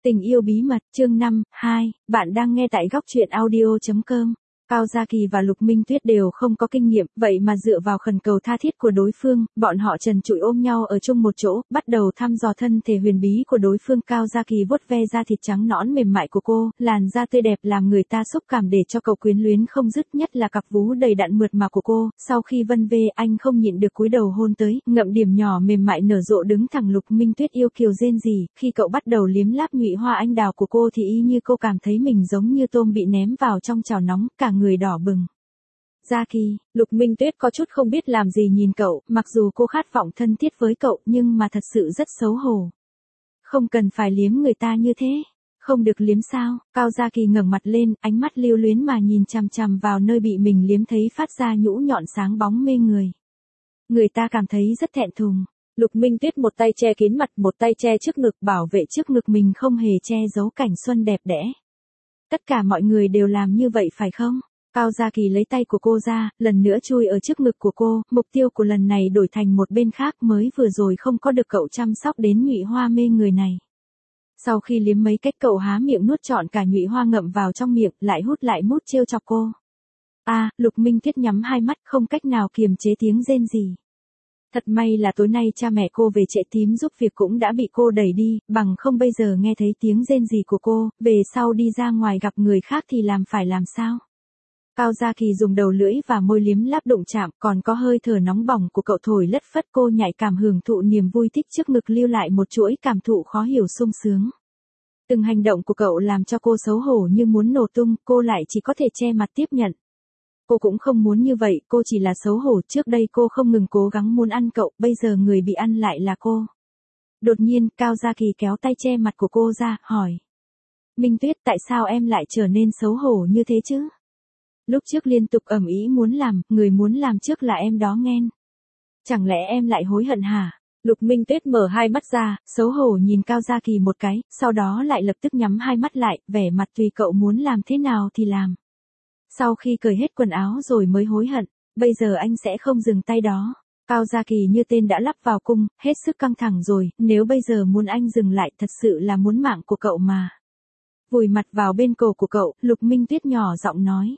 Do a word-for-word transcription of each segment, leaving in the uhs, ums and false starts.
Tình yêu bí mật, chương năm, hai, bạn đang nghe tại góc truyện audio chấm com. Cao Gia Kỳ và Lục Minh Tuyết đều không có kinh nghiệm, vậy mà dựa vào khẩn cầu tha thiết của đối phương, bọn họ trần trụi ôm nhau ở chung một chỗ, bắt đầu thăm dò thân thể huyền bí của đối phương. Cao Gia Kỳ vuốt ve da thịt trắng nõn mềm mại của cô, làn da tươi đẹp làm người ta xúc cảm để cho cậu quyến luyến không dứt, nhất là cặp vú đầy đặn mượt mà của cô. Sau khi vân vê, anh không nhịn được cúi đầu hôn tới, ngậm điểm nhỏ mềm mại nở rộ đứng thẳng. Lục Minh Tuyết yêu kiều rên rỉ, khi cậu bắt đầu liếm láp nhụy hoa anh đào của cô thì y như cô cảm thấy mình giống như tôm bị ném vào trong chảo nóng, cả người đỏ bừng. Gia Kỳ, Lục Minh Tuyết có chút không biết làm gì nhìn cậu, mặc dù cô khát vọng thân thiết với cậu nhưng mà thật sự rất xấu hổ. Không cần phải liếm người ta như thế. Không được liếm sao? Cao Gia Kỳ ngẩng mặt lên, ánh mắt lưu luyến mà nhìn chằm chằm vào nơi bị mình liếm thấy phát ra nhũ nhọn sáng bóng mê người. Người ta cảm thấy rất thẹn thùng. Lục Minh Tuyết một tay che kín mặt, một tay che trước ngực, bảo vệ trước ngực mình không hề che giấu cảnh xuân đẹp đẽ. Tất cả mọi người đều làm như vậy phải không? Cao Gia Kỳ lấy tay của cô ra, lần nữa chui ở trước ngực của cô, mục tiêu của lần này đổi thành một bên khác, mới vừa rồi không có được cậu chăm sóc đến nhụy hoa mê người này. Sau khi liếm mấy cách cậu há miệng nuốt trọn cả nhụy hoa ngậm vào trong miệng, lại hút lại mút trêu chọc cô. A, à, Lục Minh Tuyết nhắm hai mắt không cách nào kiềm chế tiếng rên rỉ. Thật may là tối nay cha mẹ cô về trễ, tím giúp việc cũng đã bị cô đẩy đi, bằng không bây giờ nghe thấy tiếng rên rỉ của cô, về sau đi ra ngoài gặp người khác thì làm phải làm sao? Cao Gia Kỳ dùng đầu lưỡi và môi liếm láp đụng chạm, còn có hơi thở nóng bỏng của cậu thổi lất phất, cô nhạy cảm hưởng thụ niềm vui thích trước ngực, lưu lại một chuỗi cảm thụ khó hiểu sung sướng. Từng hành động của cậu làm cho cô xấu hổ như muốn nổ tung, cô lại chỉ có thể che mặt tiếp nhận. Cô cũng không muốn như vậy, cô chỉ là xấu hổ, trước đây cô không ngừng cố gắng muốn ăn cậu, bây giờ người bị ăn lại là cô. Đột nhiên, Cao Gia Kỳ kéo tay che mặt của cô ra, hỏi. Minh Tuyết, tại sao em lại trở nên xấu hổ như thế chứ? Lúc trước liên tục ầm ĩ muốn làm, người muốn làm trước là em đó nghen. Chẳng lẽ em lại hối hận hả? Lục Minh Tuyết mở hai mắt ra, xấu hổ nhìn Cao Gia Kỳ một cái, sau đó lại lập tức nhắm hai mắt lại, vẻ mặt tùy cậu muốn làm thế nào thì làm. Sau khi cởi hết quần áo rồi mới hối hận, bây giờ anh sẽ không dừng tay đó. Cao Gia Kỳ như tên đã lắp vào cung, hết sức căng thẳng rồi, nếu bây giờ muốn anh dừng lại thật sự là muốn mạng của cậu mà. Vùi mặt vào bên cổ của cậu, Lục Minh Tuyết nhỏ giọng nói.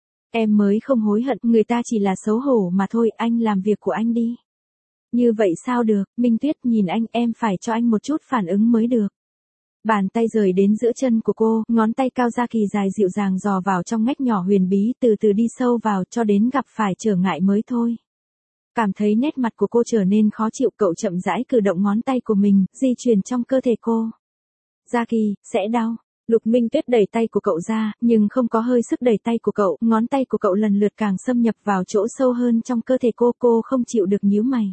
Em mới không hối hận, người ta chỉ là xấu hổ mà thôi, anh làm việc của anh đi. Như vậy sao được, Minh Tuyết nhìn anh, em phải cho anh một chút phản ứng mới được. Bàn tay rời đến giữa chân của cô, ngón tay Cao Gia Kỳ dài dịu dàng dò vào trong ngách nhỏ huyền bí, từ từ đi sâu vào cho đến gặp phải trở ngại mới thôi. Cảm thấy nét mặt của cô trở nên khó chịu, cậu chậm rãi cử động ngón tay của mình, di chuyển trong cơ thể cô. Gia Kỳ, sẽ đau. Lục Minh Tuyết đẩy tay của cậu ra, nhưng không có hơi sức đẩy tay của cậu, ngón tay của cậu lần lượt càng xâm nhập vào chỗ sâu hơn trong cơ thể cô, cô không chịu được nhíu mày.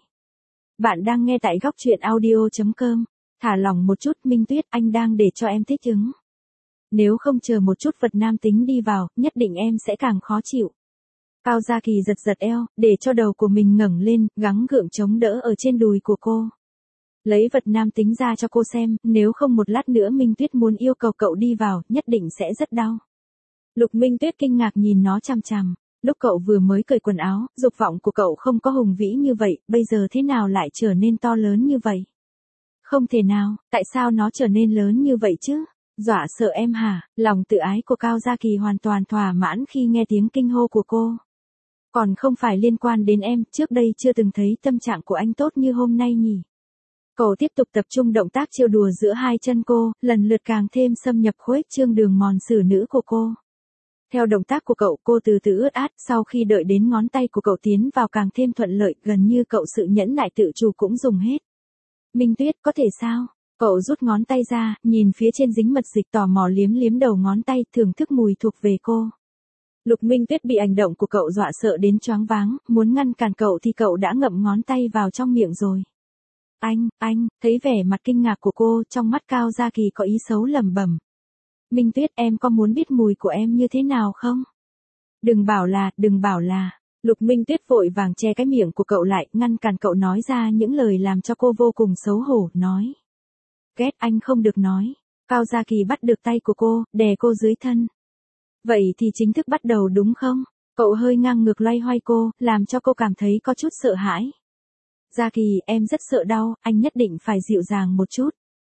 Bạn đang nghe tại góc truyện audio chấm com. Thả lỏng một chút, Minh Tuyết, anh đang để cho em thích ứng. Nếu không chờ một chút vật nam tính đi vào, nhất định em sẽ càng khó chịu. Cao Gia Kỳ giật giật eo, để cho đầu của mình ngẩng lên, gắng gượng chống đỡ ở trên đùi của cô. Lấy vật nam tính ra cho cô xem, nếu không một lát nữa Minh Tuyết muốn yêu cầu cậu đi vào, nhất định sẽ rất đau. Lục Minh Tuyết kinh ngạc nhìn nó chằm chằm. Lúc cậu vừa mới cởi quần áo, dục vọng của cậu không có hùng vĩ như vậy, bây giờ thế nào lại trở nên to lớn như vậy? Không thể nào, tại sao nó trở nên lớn như vậy chứ? Dọa sợ em hả? Lòng tự ái của Cao Gia Kỳ hoàn toàn thỏa mãn khi nghe tiếng kinh hô của cô. Còn không phải liên quan đến em, trước đây chưa từng thấy tâm trạng của anh tốt như hôm nay nhỉ? Cậu tiếp tục tập trung động tác trêu đùa giữa hai chân cô, lần lượt càng thêm xâm nhập khuếch trương đường mòn xử nữ của cô. Theo động tác của cậu, cô từ từ ướt át, sau khi đợi đến ngón tay của cậu tiến vào càng thêm thuận lợi, gần như cậu sự nhẫn nại tự chủ cũng dùng hết. Minh Tuyết, có thể sao? Cậu rút ngón tay ra, nhìn phía trên dính mật dịch, tò mò liếm liếm đầu ngón tay, thưởng thức mùi thuộc về cô. Lục Minh Tuyết bị hành động của cậu dọa sợ đến choáng váng, muốn ngăn cản cậu thì cậu đã ngậm ngón tay vào trong miệng rồi. Anh, anh, thấy vẻ mặt kinh ngạc của cô, trong mắt Cao Gia Kỳ có ý xấu lẩm bẩm. Minh Tuyết, em có muốn biết mùi của em như thế nào không? Đừng bảo là, đừng bảo là. Lục Minh Tuyết vội vàng che cái miệng của cậu lại, ngăn cản cậu nói ra những lời làm cho cô vô cùng xấu hổ, nói. Ghét, anh không được nói. Cao Gia Kỳ bắt được tay của cô, đè cô dưới thân. Vậy thì chính thức bắt đầu đúng không? Cậu hơi ngang ngược loay hoay cô, làm cho cô cảm thấy có chút sợ hãi. Gia Kỳ, em rất sợ đau, anh nhất định phải dịu dàng một chút.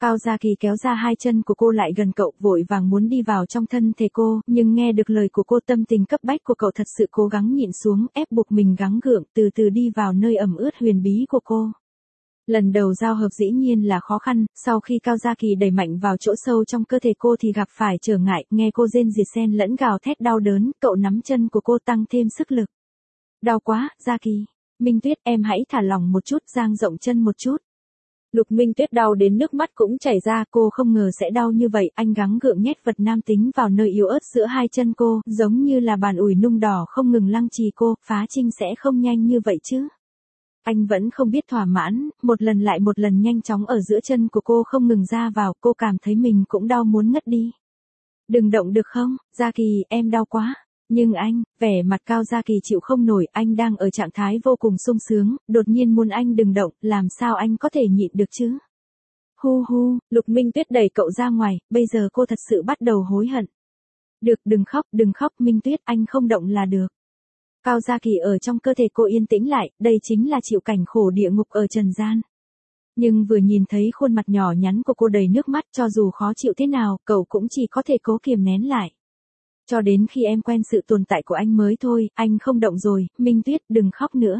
Cao Gia Kỳ kéo ra hai chân của cô lại gần cậu, vội vàng muốn đi vào trong thân thể cô, nhưng nghe được lời của cô, tâm tình cấp bách của cậu thật sự cố gắng nhịn xuống, ép buộc mình gắng gượng, từ từ đi vào nơi ẩm ướt huyền bí của cô. Lần đầu giao hợp dĩ nhiên là khó khăn, sau khi Cao Gia Kỳ đẩy mạnh vào chỗ sâu trong cơ thể cô thì gặp phải trở ngại, nghe cô rên rỉ xen lẫn gào thét đau đớn, cậu nắm chân của cô tăng thêm sức lực. Đau quá, Gia Kỳ. Minh Tuyết, em hãy thả lỏng một chút, dang rộng chân một chút. Lục Minh Tuyết đau đến nước mắt cũng chảy ra, cô không ngờ sẽ đau như vậy, anh gắng gượng nhét vật nam tính vào nơi yếu ớt giữa hai chân cô, giống như là bàn ủi nung đỏ không ngừng lăng trì cô, phá trinh sẽ không nhanh như vậy chứ. Anh vẫn không biết thỏa mãn, một lần lại một lần nhanh chóng ở giữa chân của cô không ngừng ra vào, cô cảm thấy mình cũng đau muốn ngất đi. Đừng động được không, Gia Kỳ, em đau quá. Nhưng anh, vẻ mặt Cao Gia Kỳ chịu không nổi, anh đang ở trạng thái vô cùng sung sướng, đột nhiên muốn anh đừng động, làm sao anh có thể nhịn được chứ? Hu hu, Lục Minh Tuyết đẩy cậu ra ngoài, bây giờ cô thật sự bắt đầu hối hận. Được, đừng khóc, đừng khóc, Minh Tuyết, anh không động là được. Cao Gia Kỳ ở trong cơ thể cô yên tĩnh lại, đây chính là chịu cảnh khổ địa ngục ở trần gian. Nhưng vừa nhìn thấy khuôn mặt nhỏ nhắn của cô đầy nước mắt, cho dù khó chịu thế nào, cậu cũng chỉ có thể cố kiềm nén lại. Cho đến khi em quen sự tồn tại của anh mới thôi, anh không động rồi, Minh Tuyết, đừng khóc nữa.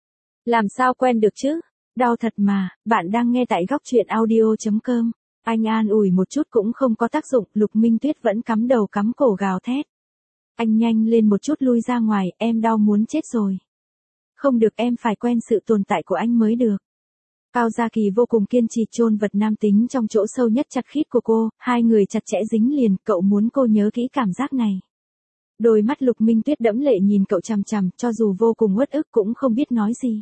Làm sao quen được chứ? Đau thật mà, bạn đang nghe tại góc truyện audio chấm com. Anh an ủi một chút cũng không có tác dụng, Lục Minh Tuyết vẫn cắm đầu cắm cổ gào thét. Anh nhanh lên một chút lui ra ngoài, em đau muốn chết rồi. Không được, em phải quen sự tồn tại của anh mới được. Cao Gia Kỳ vô cùng kiên trì chôn vật nam tính trong chỗ sâu nhất chặt khít của cô, hai người chặt chẽ dính liền, cậu muốn cô nhớ kỹ cảm giác này. Đôi mắt Lục Minh Tuyết đẫm lệ nhìn cậu chằm chằm, cho dù vô cùng uất ức cũng không biết nói gì.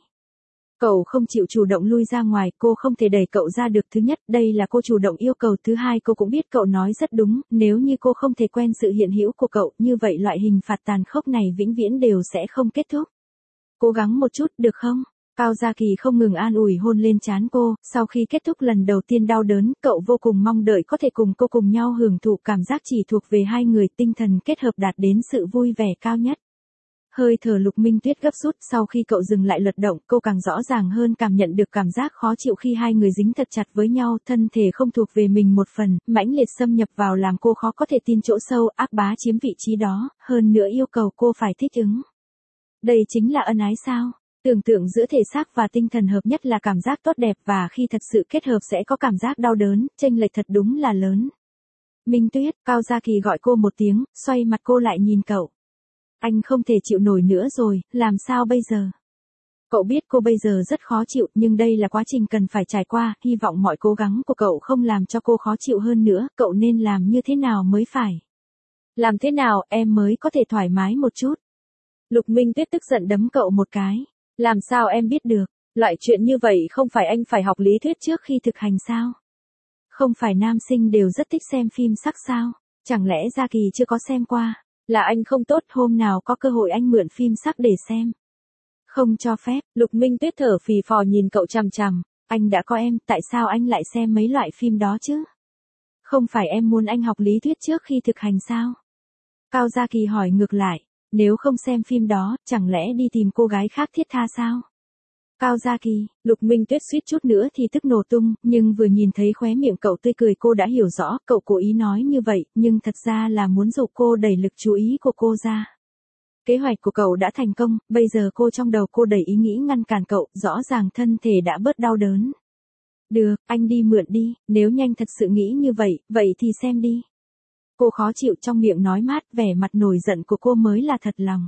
Cậu không chịu chủ động lui ra ngoài, cô không thể đẩy cậu ra được, thứ nhất, đây là cô chủ động yêu cầu, thứ hai cô cũng biết cậu nói rất đúng, nếu như cô không thể quen sự hiện hữu của cậu, như vậy loại hình phạt tàn khốc này vĩnh viễn đều sẽ không kết thúc. Cố gắng một chút, được không? Cao Gia Kỳ không ngừng an ủi hôn lên trán cô, sau khi kết thúc lần đầu tiên đau đớn, cậu vô cùng mong đợi có thể cùng cô cùng nhau hưởng thụ cảm giác chỉ thuộc về hai người, tinh thần kết hợp đạt đến sự vui vẻ cao nhất. Hơi thở Lục Minh Tuyết gấp rút, sau khi cậu dừng lại lật động, cô càng rõ ràng hơn cảm nhận được cảm giác khó chịu khi hai người dính thật chặt với nhau, thân thể không thuộc về mình một phần, mãnh liệt xâm nhập vào làm cô khó có thể tin chỗ sâu, ác bá chiếm vị trí đó, hơn nữa yêu cầu cô phải thích ứng. Đây chính là ân ái sao? Tưởng tượng giữa thể xác và tinh thần hợp nhất là cảm giác tốt đẹp, và khi thật sự kết hợp sẽ có cảm giác đau đớn, chênh lệch thật đúng là lớn. Minh Tuyết, Cao Gia Kỳ gọi cô một tiếng, xoay mặt cô lại nhìn cậu. Anh không thể chịu nổi nữa rồi, làm sao bây giờ? Cậu biết cô bây giờ rất khó chịu, nhưng đây là quá trình cần phải trải qua, hy vọng mọi cố gắng của cậu không làm cho cô khó chịu hơn nữa, cậu nên làm như thế nào mới phải? Làm thế nào em mới có thể thoải mái một chút? Lục Minh Tuyết tức giận đấm cậu một cái. Làm sao em biết được? Loại chuyện như vậy không phải anh phải học lý thuyết trước khi thực hành sao? Không phải nam sinh đều rất thích xem phim sắc sao? Chẳng lẽ Gia Kỳ chưa có xem qua? Là anh không tốt, hôm nào có cơ hội anh mượn phim sắc để xem. Không cho phép, Lục Minh Tuyết thở phì phò nhìn cậu chằm chằm. Anh đã có em, tại sao anh lại xem mấy loại phim đó chứ? Không phải em muốn anh học lý thuyết trước khi thực hành sao? Cao Gia Kỳ hỏi ngược lại. Nếu không xem phim đó, chẳng lẽ đi tìm cô gái khác thiết tha sao? Cao Gia Kỳ, Lục Minh Tuyết suýt chút nữa thì tức nổ tung, nhưng vừa nhìn thấy khóe miệng cậu tươi cười cô đã hiểu rõ, cậu cố ý nói như vậy, nhưng thật ra là muốn dụ cô đẩy lực chú ý của cô ra. Kế hoạch của cậu đã thành công, bây giờ cô trong đầu cô đầy ý nghĩ ngăn cản cậu, rõ ràng thân thể đã bớt đau đớn. Được, anh đi mượn đi, nếu nhanh thật sự nghĩ như vậy, vậy thì xem đi. Cô khó chịu trong miệng nói mát, vẻ mặt nổi giận của cô mới là thật lòng.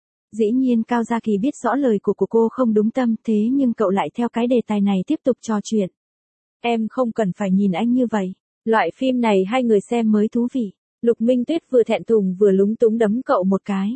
Dĩ nhiên Cao Gia Kỳ biết rõ lời của, của cô không đúng tâm, thế nhưng cậu lại theo cái đề tài này tiếp tục trò chuyện. Em không cần phải nhìn anh như vậy. Loại phim này hai người xem mới thú vị. Lục Minh Tuyết vừa thẹn thùng vừa lúng túng đấm cậu một cái.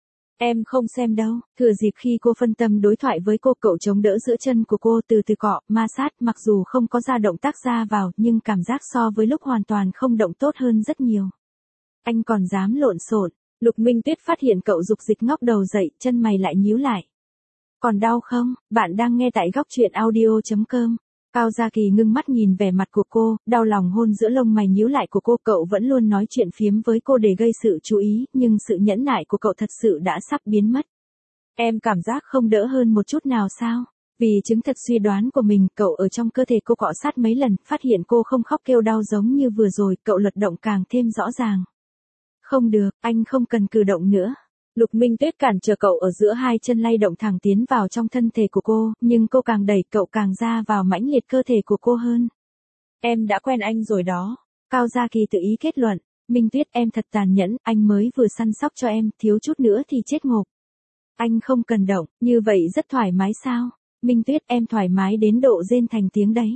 Em không xem đâu. Thừa dịp khi cô phân tâm đối thoại với cô, cậu chống đỡ giữa chân của cô, từ từ cọ, ma sát, mặc dù không có ra động tác ra vào, nhưng cảm giác so với lúc hoàn toàn không động tốt hơn rất nhiều. Anh còn dám lộn xộn. Lục Minh Tuyết phát hiện cậu dục dịch ngóc đầu dậy, chân mày lại nhíu lại. Còn đau không? Bạn đang nghe tại góc truyện audio chấm com. Cao Gia Kỳ ngưng mắt nhìn vẻ mặt của cô, đau lòng hôn giữa lông mày nhíu lại của cô, cậu vẫn luôn nói chuyện phiếm với cô để gây sự chú ý, nhưng sự nhẫn nại của cậu thật sự đã sắp biến mất. Em cảm giác không đỡ hơn một chút nào sao? Vì chứng thật suy đoán của mình, cậu ở trong cơ thể cô cọ sát mấy lần, phát hiện cô không khóc kêu đau giống như vừa rồi, cậu lật động càng thêm rõ ràng. Không được, anh không cần cử động nữa. Lục Minh Tuyết cản trở cậu ở giữa hai chân lay động thẳng tiến vào trong thân thể của cô, nhưng cô càng đẩy cậu càng ra vào mãnh liệt cơ thể của cô hơn. Em đã quen anh rồi đó. Cao Gia Kỳ tự ý kết luận. Minh Tuyết em thật tàn nhẫn, anh mới vừa săn sóc cho em, thiếu chút nữa thì chết ngộp. Anh không cần động, như vậy rất thoải mái sao? Minh Tuyết em thoải mái đến độ rên thành tiếng đấy.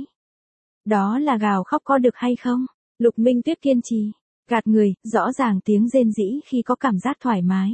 Đó là gào khóc có được hay không? Lục Minh Tuyết kiên trì. Gạt người, rõ ràng tiếng rên rỉ khi có cảm giác thoải mái.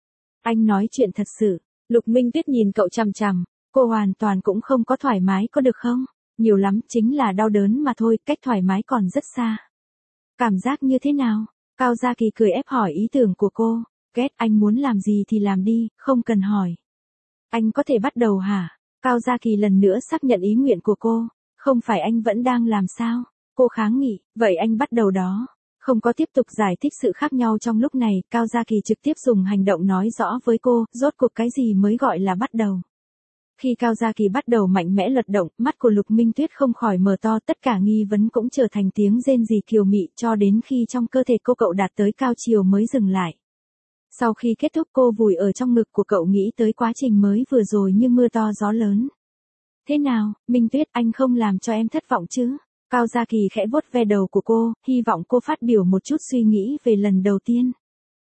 Anh nói chuyện thật sự. Lục Minh Tuyết nhìn cậu chằm chằm. Cô hoàn toàn cũng không có thoải mái có được không? Nhiều lắm chính là đau đớn mà thôi, cách thoải mái còn rất xa. Cảm giác như thế nào? Cao Gia Kỳ cười ép hỏi ý tưởng của cô. Ghét, anh muốn làm gì thì làm đi, không cần hỏi. Anh có thể bắt đầu hả? Cao Gia Kỳ lần nữa xác nhận ý nguyện của cô. Không phải anh vẫn đang làm sao? Cô kháng nghị, vậy anh bắt đầu đó. Không có tiếp tục giải thích sự khác nhau trong lúc này, Cao Gia Kỳ trực tiếp dùng hành động nói rõ với cô, rốt cuộc cái gì mới gọi là bắt đầu. Khi Cao Gia Kỳ bắt đầu mạnh mẽ lật động, mắt của Lục Minh Tuyết không khỏi mở to, tất cả nghi vấn cũng trở thành tiếng rên rỉ kiều mị cho đến khi trong cơ thể cô cậu đạt tới cao chiều mới dừng lại. Sau khi kết thúc cô vùi ở trong ngực của cậu nghĩ tới quá trình mới vừa rồi như mưa to gió lớn. Thế nào, Minh Tuyết anh không làm cho em thất vọng chứ? Cao Gia Kỳ khẽ vuốt ve đầu của cô, hy vọng cô phát biểu một chút suy nghĩ về lần đầu tiên.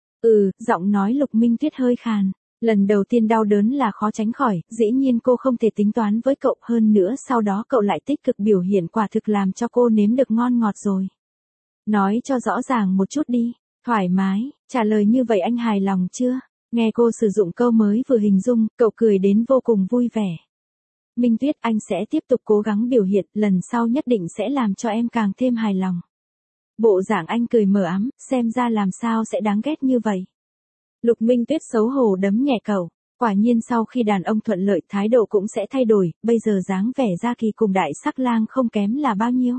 Ừ, giọng nói Lục Minh Tuyết hơi khàn. Lần đầu tiên đau đớn là khó tránh khỏi, dĩ nhiên cô không thể tính toán với cậu hơn nữa sau đó cậu lại tích cực biểu hiện quả thực làm cho cô nếm được ngon ngọt rồi. Nói cho rõ ràng một chút đi, thoải mái, trả lời như vậy anh hài lòng chưa? Nghe cô sử dụng câu mới vừa hình dung, cậu cười đến vô cùng vui vẻ. Minh Tuyết anh sẽ tiếp tục cố gắng biểu hiện, lần sau nhất định sẽ làm cho em càng thêm hài lòng. Bộ dạng anh cười mờ ám, xem ra làm sao sẽ đáng ghét như vậy. Lục Minh Tuyết xấu hổ đấm nhẹ cậu, quả nhiên sau khi đàn ông thuận lợi thái độ cũng sẽ thay đổi, bây giờ dáng vẻ Gia Kỳ cùng Đại Sắc Lang không kém là bao nhiêu.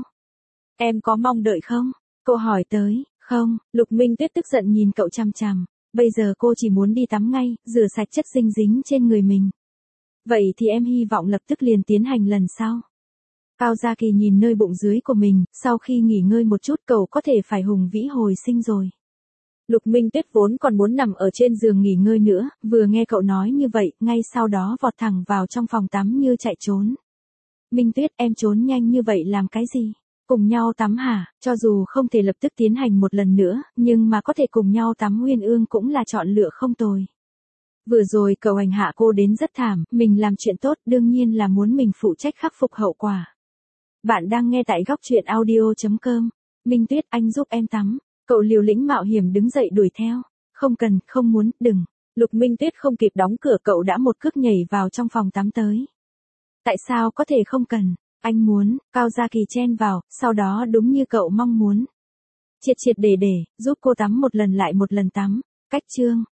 Em có mong đợi không? Cô hỏi tới, không, Lục Minh Tuyết tức giận nhìn cậu chằm chằm, bây giờ cô chỉ muốn đi tắm ngay, rửa sạch chất dinh dính trên người mình. Vậy thì em hy vọng lập tức liền tiến hành lần sau. Cao Gia Kỳ nhìn nơi bụng dưới của mình, sau khi nghỉ ngơi một chút cậu có thể phải hùng vĩ hồi sinh rồi. Lục Minh Tuyết vốn còn muốn nằm ở trên giường nghỉ ngơi nữa, vừa nghe cậu nói như vậy, ngay sau đó vọt thẳng vào trong phòng tắm như chạy trốn. Minh Tuyết em trốn nhanh như vậy làm cái gì? Cùng nhau tắm hả? Cho dù không thể lập tức tiến hành một lần nữa, nhưng mà có thể cùng nhau tắm Uyên Ương cũng là chọn lựa không tồi. Vừa rồi cậu hành hạ cô đến rất thảm, mình làm chuyện tốt đương nhiên là muốn mình phụ trách khắc phục hậu quả. Bạn đang nghe tại góc truyện audio chấm com. Minh Tuyết anh giúp em tắm. Cậu liều lĩnh mạo hiểm đứng dậy đuổi theo. Không cần, không muốn, đừng. Lục Minh Tuyết không kịp đóng cửa cậu đã một cước nhảy vào trong phòng tắm tới. Tại sao có thể không cần? Anh muốn, Cao Gia Kỳ chen vào, sau đó đúng như cậu mong muốn. Triệt triệt để để, giúp cô tắm một lần lại một lần tắm. Cách chương.